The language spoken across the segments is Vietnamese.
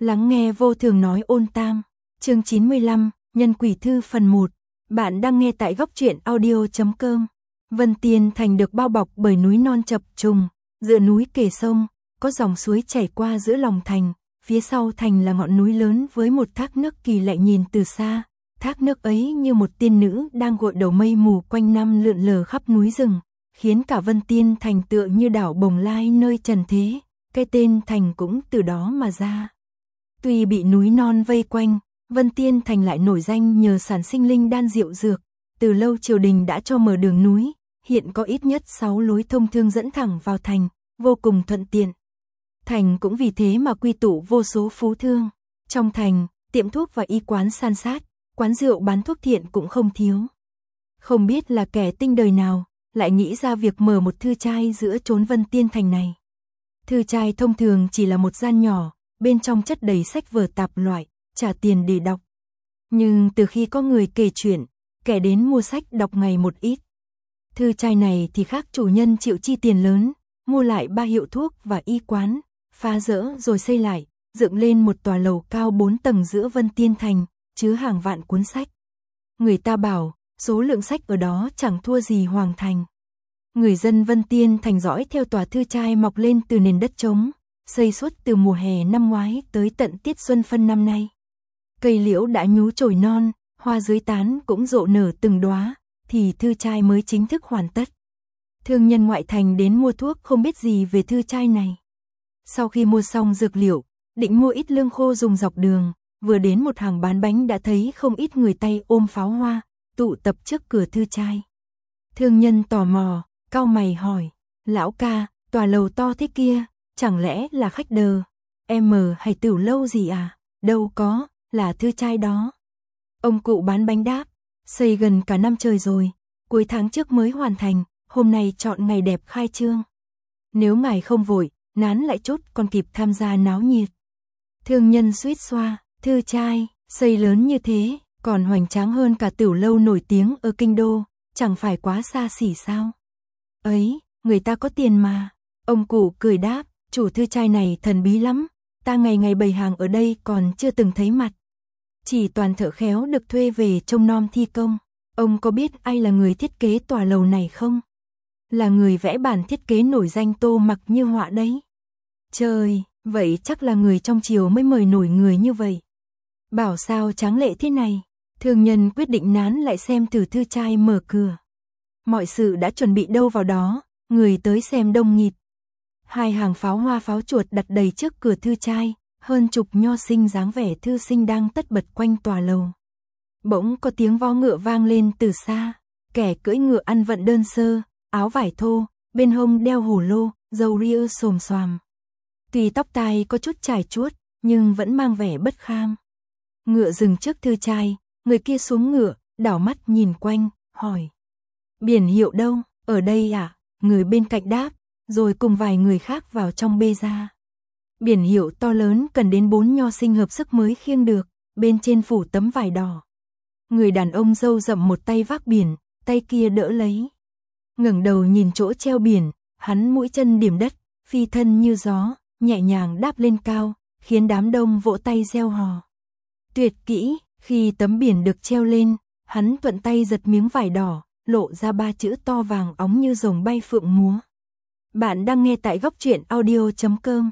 Lắng nghe vô thường nói ôn tam, chương 95, Nhân quỷ thư phần 1. Bạn đang nghe tại góc truyện audio.com. Vân Tiên Thành được bao bọc bởi núi non chập trùng, dựa núi kề sông, có dòng suối chảy qua giữa lòng thành, phía sau thành là ngọn núi lớn với một thác nước kỳ lạ nhìn từ xa. Thác nước ấy như một tiên nữ đang gội đầu mây mù quanh năm lượn lờ khắp núi rừng, khiến cả Vân Tiên Thành tựa như đảo bồng lai nơi trần thế, cái tên thành cũng từ đó mà ra. Tuy bị núi non vây quanh, Vân Tiên Thành lại nổi danh nhờ sản sinh linh đan diệu dược, từ lâu triều đình đã cho mở đường núi, hiện có ít nhất 6 lối thông thương dẫn thẳng vào thành, vô cùng thuận tiện. Thành cũng vì thế mà quy tụ vô số phú thương. Trong thành, tiệm thuốc và y quán san sát, quán rượu bán thuốc thiện cũng không thiếu. Không biết là kẻ tinh đời nào, lại nghĩ ra việc mở một thư trai giữa chốn Vân Tiên Thành này. Thư trai thông thường chỉ là một gian nhỏ, bên trong chất đầy sách vở tạp loại, trả tiền để đọc. Nhưng từ khi có người kể chuyện, kẻ đến mua sách đọc ngày một ít. Thư trai này thì khác, chủ nhân chịu chi tiền lớn, mua lại 3 hiệu thuốc và y quán, phá dỡ rồi xây lại, dựng lên một tòa lầu cao 4 tầng giữa Vân Tiên Thành, chứa hàng vạn cuốn sách. Người ta bảo, số lượng sách ở đó chẳng thua gì Hoàng Thành. Người dân Vân Tiên Thành dõi theo tòa thư trai mọc lên từ nền đất trống, xây suốt từ mùa hè năm ngoái tới tận tiết xuân phân năm nay. Cây liễu đã nhú chồi non, hoa dưới tán cũng rộ nở từng đóa, thì thư trai mới chính thức hoàn tất. Thương nhân ngoại thành đến mua thuốc không biết gì về thư trai này. Sau khi mua xong dược liệu, định mua ít lương khô dùng dọc đường, vừa đến một hàng bán bánh đã thấy không ít người tay ôm pháo hoa, tụ tập trước cửa thư trai. Thương nhân tò mò, cau mày hỏi, lão ca, tòa lầu to thế kia, chẳng lẽ là khách đờ, hay tửu lâu gì à? Đâu có, là thư trai đó. Ông cụ bán bánh đáp, xây gần cả năm trời rồi, cuối tháng trước mới hoàn thành, hôm nay chọn ngày đẹp khai trương. Nếu ngài không vội, nán lại chút còn kịp tham gia náo nhiệt. Thương nhân suýt xoa, thư trai, xây lớn như thế, còn hoành tráng hơn cả tửu lâu nổi tiếng ở kinh đô, chẳng phải quá xa xỉ sao? Ấy, người ta có tiền mà. Ông cụ cười đáp, chủ thư trai này thần bí lắm, ta ngày ngày bày hàng ở đây còn chưa từng thấy mặt. Chỉ toàn thợ khéo được thuê về trông nom thi công. Ông có biết ai là người thiết kế tòa lầu này không? Là người vẽ bản thiết kế nổi danh Tô Mặc Như Họa đấy. Trời, vậy chắc là người trong triều mới mời nổi người như vậy. Bảo sao tráng lệ thế này. Thương nhân quyết định nán lại xem thử thư trai mở cửa. Mọi sự đã chuẩn bị đâu vào đó, người tới xem đông nghịt. 2 hàng pháo hoa pháo chuột đặt đầy trước cửa thư trai, hơn chục nho sinh dáng vẻ thư sinh đang tất bật quanh tòa lầu. Bỗng có tiếng vó ngựa vang lên từ xa, kẻ cưỡi ngựa ăn vận đơn sơ, áo vải thô, bên hông đeo hổ lô, râu ria xồm xoàm. Tuy tóc tai có chút chải chuốt, nhưng vẫn mang vẻ bất kham. Ngựa dừng trước thư trai, người kia xuống ngựa, đảo mắt nhìn quanh, hỏi. Biển hiệu đâu, ở đây à? Người bên cạnh đáp, rồi cùng vài người khác vào trong bê ra. Biển hiệu to lớn cần đến 4 nho sinh hợp sức mới khiêng được, bên trên phủ tấm vải đỏ. Người đàn ông râu rậm một tay vác biển, tay kia đỡ lấy. Ngẩng đầu nhìn chỗ treo biển, hắn mũi chân điểm đất, phi thân như gió, nhẹ nhàng đáp lên cao, khiến đám đông vỗ tay reo hò. Tuyệt kỹ, khi tấm biển được treo lên, hắn thuận tay giật miếng vải đỏ, lộ ra 3 chữ to vàng óng như rồng bay phượng múa. Bạn đang nghe tại góc truyện audio.com.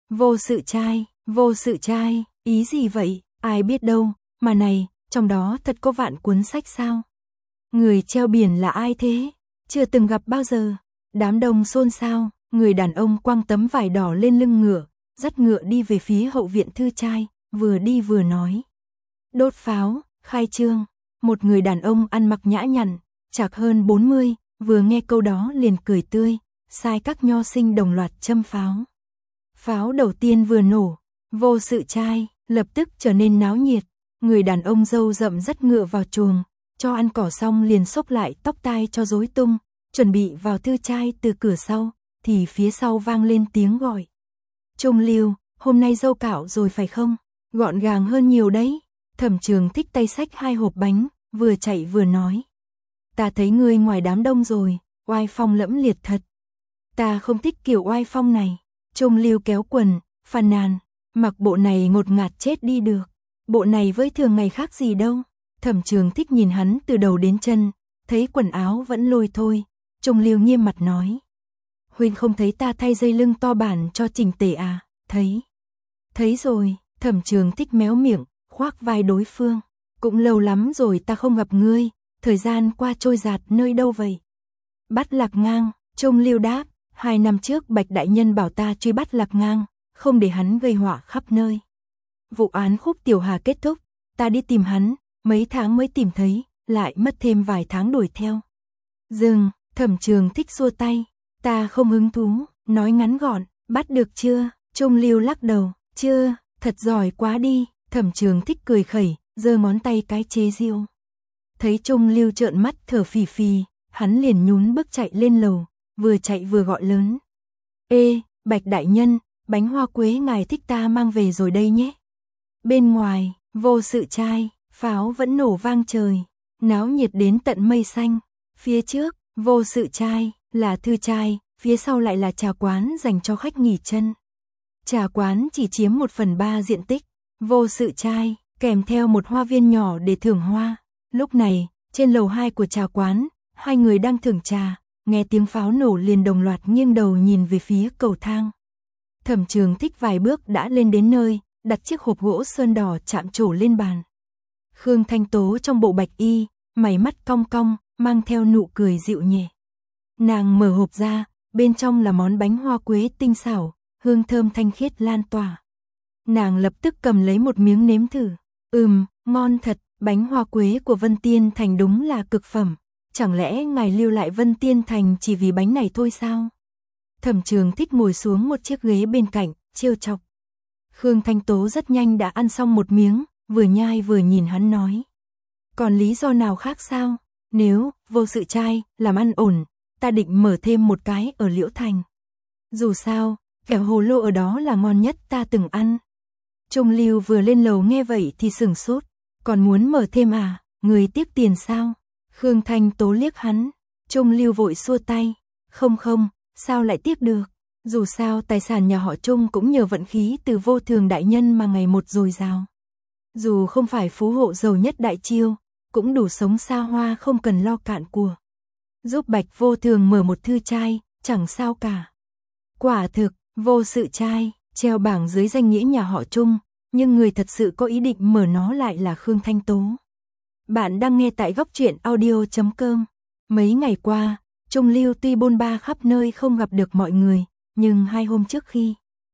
Vô sự trai, ý gì vậy, ai biết đâu, mà này, trong đó thật có vạn cuốn sách sao? Người treo biển là ai thế? Chưa từng gặp bao giờ. Đám đông xôn xao, người đàn ông quăng tấm vải đỏ lên lưng ngựa, dắt ngựa đi về phía hậu viện thư trai, vừa đi vừa nói. Đốt pháo, khai trương. Một người đàn ông ăn mặc nhã nhặn, chạc hơn 40, vừa nghe câu đó liền cười tươi, sai các nho sinh đồng loạt châm pháo. Pháo đầu tiên vừa nổ, vô sự trai, lập tức trở nên náo nhiệt. Người đàn ông râu rậm dắt ngựa vào chuồng, cho ăn cỏ xong liền xốc lại tóc tai cho rối tung, chuẩn bị vào thư trai từ cửa sau, thì phía sau vang lên tiếng gọi. Trung Lưu, hôm nay dâu cạo rồi phải không? Gọn gàng hơn nhiều đấy. Thẩm Trường Thích tay xách 2 hộp bánh, vừa chạy vừa nói. Ta thấy ngươi ngoài đám đông rồi, oai phong lẫm liệt thật. Ta không thích kiểu oai phong này. Trung Lưu kéo quần, phàn nàn. Mặc bộ này ngột ngạt chết đi được. Bộ này với thường ngày khác gì đâu. Thẩm Trường Thích nhìn hắn từ đầu đến chân, thấy quần áo vẫn lôi thôi. Trung Lưu nghiêm mặt nói. Huynh không thấy ta thay dây lưng to bản cho chỉnh tề à? Thấy. Thấy rồi. Thẩm Trường Thích méo miệng, khoác vai đối phương. Cũng lâu lắm rồi ta không gặp ngươi, thời gian qua trôi dạt nơi đâu vậy? Bắt Lạc Ngang. Trung Lưu đáp, 2 năm trước Bạch đại nhân bảo ta truy bắt Lạc Ngang, không để hắn gây họa khắp nơi. Vụ án Khúc Tiểu Hà kết thúc, ta đi tìm hắn, mấy tháng mới tìm thấy, lại mất thêm vài tháng đuổi theo. Dừng. Thẩm Trường Thích xua tay, ta không hứng thú, nói ngắn gọn, bắt được chưa? Trung Lưu lắc đầu, chưa, thật giỏi quá đi. Thẩm Trường Thích cười khẩy, giơ ngón tay cái chế giễu. Thấy Trung Lưu trợn mắt thở phì phì, hắn liền nhún bước chạy lên lầu, vừa chạy vừa gọi lớn. Ê, Bạch đại nhân, bánh hoa quế ngài thích ta mang về rồi đây nhé. Bên ngoài, Vô Sự Trai, pháo vẫn nổ vang trời, náo nhiệt đến tận mây xanh. Phía trước, Vô Sự Trai, là thư trai, phía sau lại là trà quán dành cho khách nghỉ chân. Trà quán chỉ chiếm 1/3 diện tích, Vô Sự Trai, kèm theo một hoa viên nhỏ để thưởng hoa. Lúc này, trên lầu 2 của trà quán, 2 người đang thưởng trà, nghe tiếng pháo nổ liền đồng loạt nghiêng đầu nhìn về phía cầu thang. Thẩm Trường Thích vài bước đã lên đến nơi, đặt chiếc hộp gỗ sơn đỏ chạm trổ lên bàn. Khương Thanh Tố trong bộ bạch y, mày mắt cong cong, mang theo nụ cười dịu nhẹ. Nàng mở hộp ra, bên trong là món bánh hoa quế tinh xảo, hương thơm thanh khiết lan tỏa. Nàng lập tức cầm lấy một miếng nếm thử. Ngon thật, bánh hoa quế của Vân Tiên Thành đúng là cực phẩm. Chẳng lẽ ngài lưu lại Vân Tiên Thành chỉ vì bánh này thôi sao? Thẩm Trường Thích ngồi xuống một chiếc ghế bên cạnh, trêu chọc. Khương Thanh Tố rất nhanh đã ăn xong một miếng, vừa nhai vừa nhìn hắn nói. Còn lý do nào khác sao? Nếu Vô Sự Trai làm ăn ổn, ta định mở thêm một cái ở Liễu Thành. Dù sao, kẹo hồ lô ở đó là ngon nhất ta từng ăn. Trung Lưu vừa lên lầu nghe vậy thì sửng sốt. Còn muốn mở thêm à? Người tiếc tiền sao? Khương Thanh Tố liếc hắn. Trung Lưu vội xua tay. Không, sao lại tiếc được? Dù sao tài sản nhà họ Trung cũng nhờ vận khí từ Vô Thường đại nhân mà ngày một dồi dào. Dù không phải phú hộ giàu nhất Đại Chiêu, cũng đủ sống xa hoa không cần lo cạn của. Giúp Bạch Vô Thường mở một thư trai, chẳng sao cả. Quả thực, Vô Sự Trai, treo bảng dưới danh nghĩa nhà họ Trung, nhưng người thật sự có ý định mở nó lại là Khương Thanh Tố. Bạn đang nghe tại góc truyện audio.com. Mấy ngày qua, Trung Lưu tuy bôn ba khắp nơi không gặp được mọi người, nhưng 2 hôm trước khi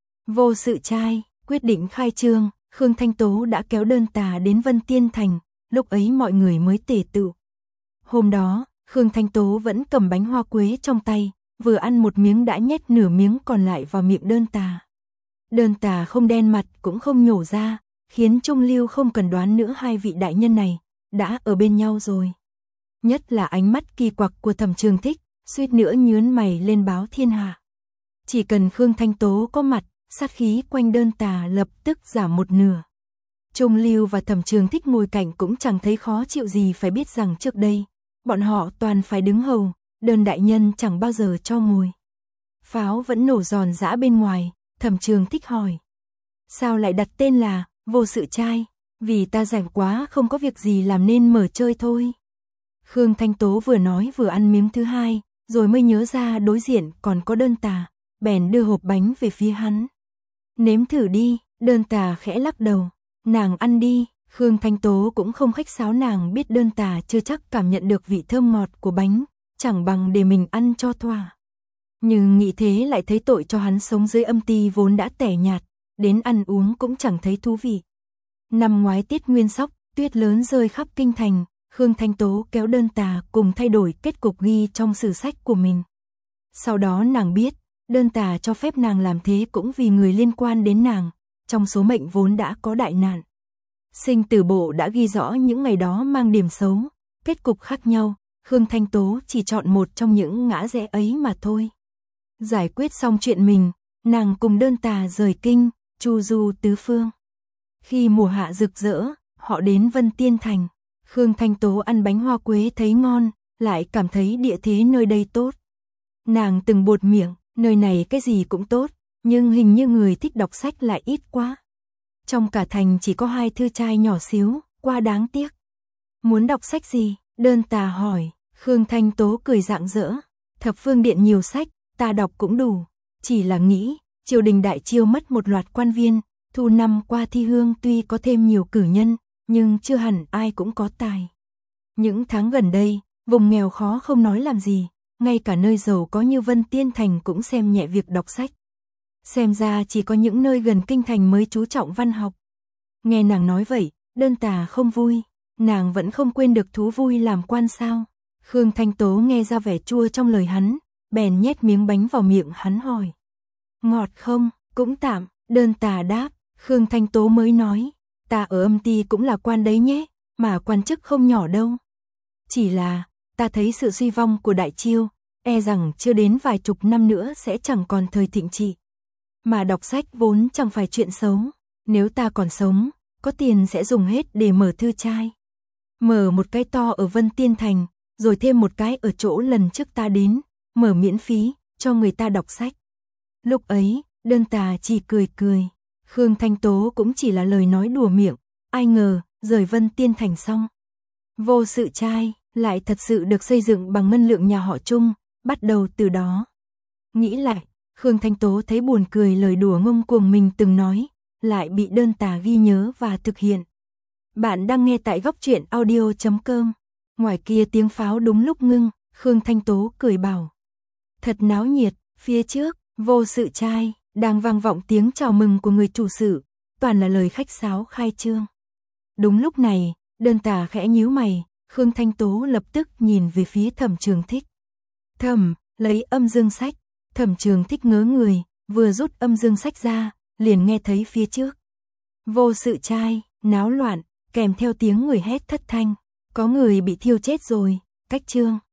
Vô Sự Trai quyết định khai trương, Khương Thanh Tố đã kéo đơn tà đến Vân Tiên Thành, lúc ấy mọi người mới tề tựu. Hôm đó, Khương Thanh Tố vẫn cầm bánh hoa quế trong tay, vừa ăn một miếng đã nhét nửa miếng còn lại vào miệng đơn tà. Đơn tà không đen mặt cũng không nhổ ra, khiến Trung Lưu không cần đoán nữa hai vị đại nhân này đã ở bên nhau rồi. Nhất là ánh mắt kỳ quặc của Thẩm Trường Thích, suýt nữa nhướng mày lên báo thiên hạ. Chỉ cần Khương Thanh Tố có mặt, sát khí quanh đơn tà lập tức giảm một nửa. Trung Lưu và Thẩm Trường Thích ngồi cạnh cũng chẳng thấy khó chịu gì, phải biết rằng trước đây, bọn họ toàn phải đứng hầu, đơn đại nhân chẳng bao giờ cho ngồi. Pháo vẫn nổ giòn giã bên ngoài, Thẩm Trường Thích hỏi. Sao lại đặt tên là Vô Sự Trai? Vì ta rảnh quá không có việc gì làm nên mở chơi thôi. Khương Thanh Tố vừa nói vừa ăn miếng thứ hai, rồi mới nhớ ra đối diện còn có đơn tà, bèn đưa hộp bánh về phía hắn. Nếm thử đi, đơn tà khẽ lắc đầu. Nàng ăn đi. Khương Thanh Tố cũng không khách sáo, nàng biết đơn tà chưa chắc cảm nhận được vị thơm ngọt của bánh, chẳng bằng để mình ăn cho thỏa. Nhưng nghĩ thế lại thấy tội cho hắn sống dưới âm ty vốn đã tẻ nhạt, đến ăn uống cũng chẳng thấy thú vị. Năm ngoái tiết nguyên sóc, tuyết lớn rơi khắp kinh thành, Khương Thanh Tố kéo đơn tà cùng thay đổi kết cục ghi trong sử sách của mình. Sau đó nàng biết, đơn tà cho phép nàng làm thế cũng vì người liên quan đến nàng, trong số mệnh vốn đã có đại nạn. Sinh tử bộ đã ghi rõ những ngày đó mang điểm xấu, kết cục khác nhau, Khương Thanh Tố chỉ chọn một trong những ngã rẽ ấy mà thôi. Giải quyết xong chuyện mình, nàng cùng đơn tà rời kinh, chu du tứ phương. Khi mùa hạ rực rỡ, họ đến Vân Tiên Thành. Khương Thanh Tố ăn bánh hoa quế thấy ngon, lại cảm thấy địa thế nơi đây tốt. Nàng từng buột miệng, nơi này cái gì cũng tốt, nhưng hình như người thích đọc sách lại ít quá. Trong cả thành chỉ có 2 thư trai nhỏ xíu, quá đáng tiếc. Muốn đọc sách gì? Đơn Tà hỏi. Khương Thanh Tố cười rạng rỡ. Thập Phương Điện nhiều sách, ta đọc cũng đủ. Chỉ là nghĩ, triều đình đại chiêu mất một loạt quan viên, thu năm qua thi hương tuy có thêm nhiều cử nhân, nhưng chưa hẳn ai cũng có tài. Những tháng gần đây, vùng nghèo khó không nói làm gì, ngay cả nơi giàu có như Vân Tiên Thành cũng xem nhẹ việc đọc sách. Xem ra chỉ có những nơi gần kinh thành mới chú trọng văn học. Nghe nàng nói vậy, Đơn Tà không vui, nàng vẫn không quên được thú vui làm quan sao. Khương Thanh Tố nghe ra vẻ chua trong lời hắn, bèn nhét miếng bánh vào miệng hắn hỏi. Ngọt không? Cũng tạm, Đơn Tà đáp. Khương Thanh Tố mới nói, ta ở âm ty cũng là quan đấy nhé, mà quan chức không nhỏ đâu. Chỉ là, ta thấy sự suy vong của đại chiêu, e rằng chưa đến vài chục năm nữa sẽ chẳng còn thời thịnh trị. Mà đọc sách vốn chẳng phải chuyện xấu, nếu ta còn sống, có tiền sẽ dùng hết để mở thư trai. Mở một cái to ở Vân Tiên Thành, rồi thêm một cái ở chỗ lần trước ta đến, mở miễn phí, cho người ta đọc sách. Lúc ấy, Đơn Tà chỉ cười cười, Khương Thanh Tố cũng chỉ là lời nói đùa miệng, ai ngờ, rời Vân Tiên Thành xong. Vô sự trai, lại thật sự được xây dựng bằng ngân lượng nhà họ Trung, bắt đầu từ đó. Nghĩ lại, Khương Thanh Tố thấy buồn cười lời đùa ngông cuồng mình từng nói, lại bị Đơn Tà ghi nhớ và thực hiện. Bạn đang nghe tại Góc Truyện Audio.com. Ngoài kia tiếng pháo đúng lúc ngưng, Khương Thanh Tố cười bảo. Thật náo nhiệt, phía trước, vô sự trai, đang vang vọng tiếng chào mừng của người chủ sự, toàn là lời khách sáo khai trương. Đúng lúc này, Đơn Tà khẽ nhíu mày, Khương Thanh Tố lập tức nhìn về phía Thẩm Trường Thích. Thẩm, lấy âm dương sách. Thẩm Trường Thích ngớ người, vừa rút âm dương sách ra, liền nghe thấy phía trước. Vô sự trai, náo loạn, kèm theo tiếng người hét thất thanh. Có người bị thiêu chết rồi, cách chương.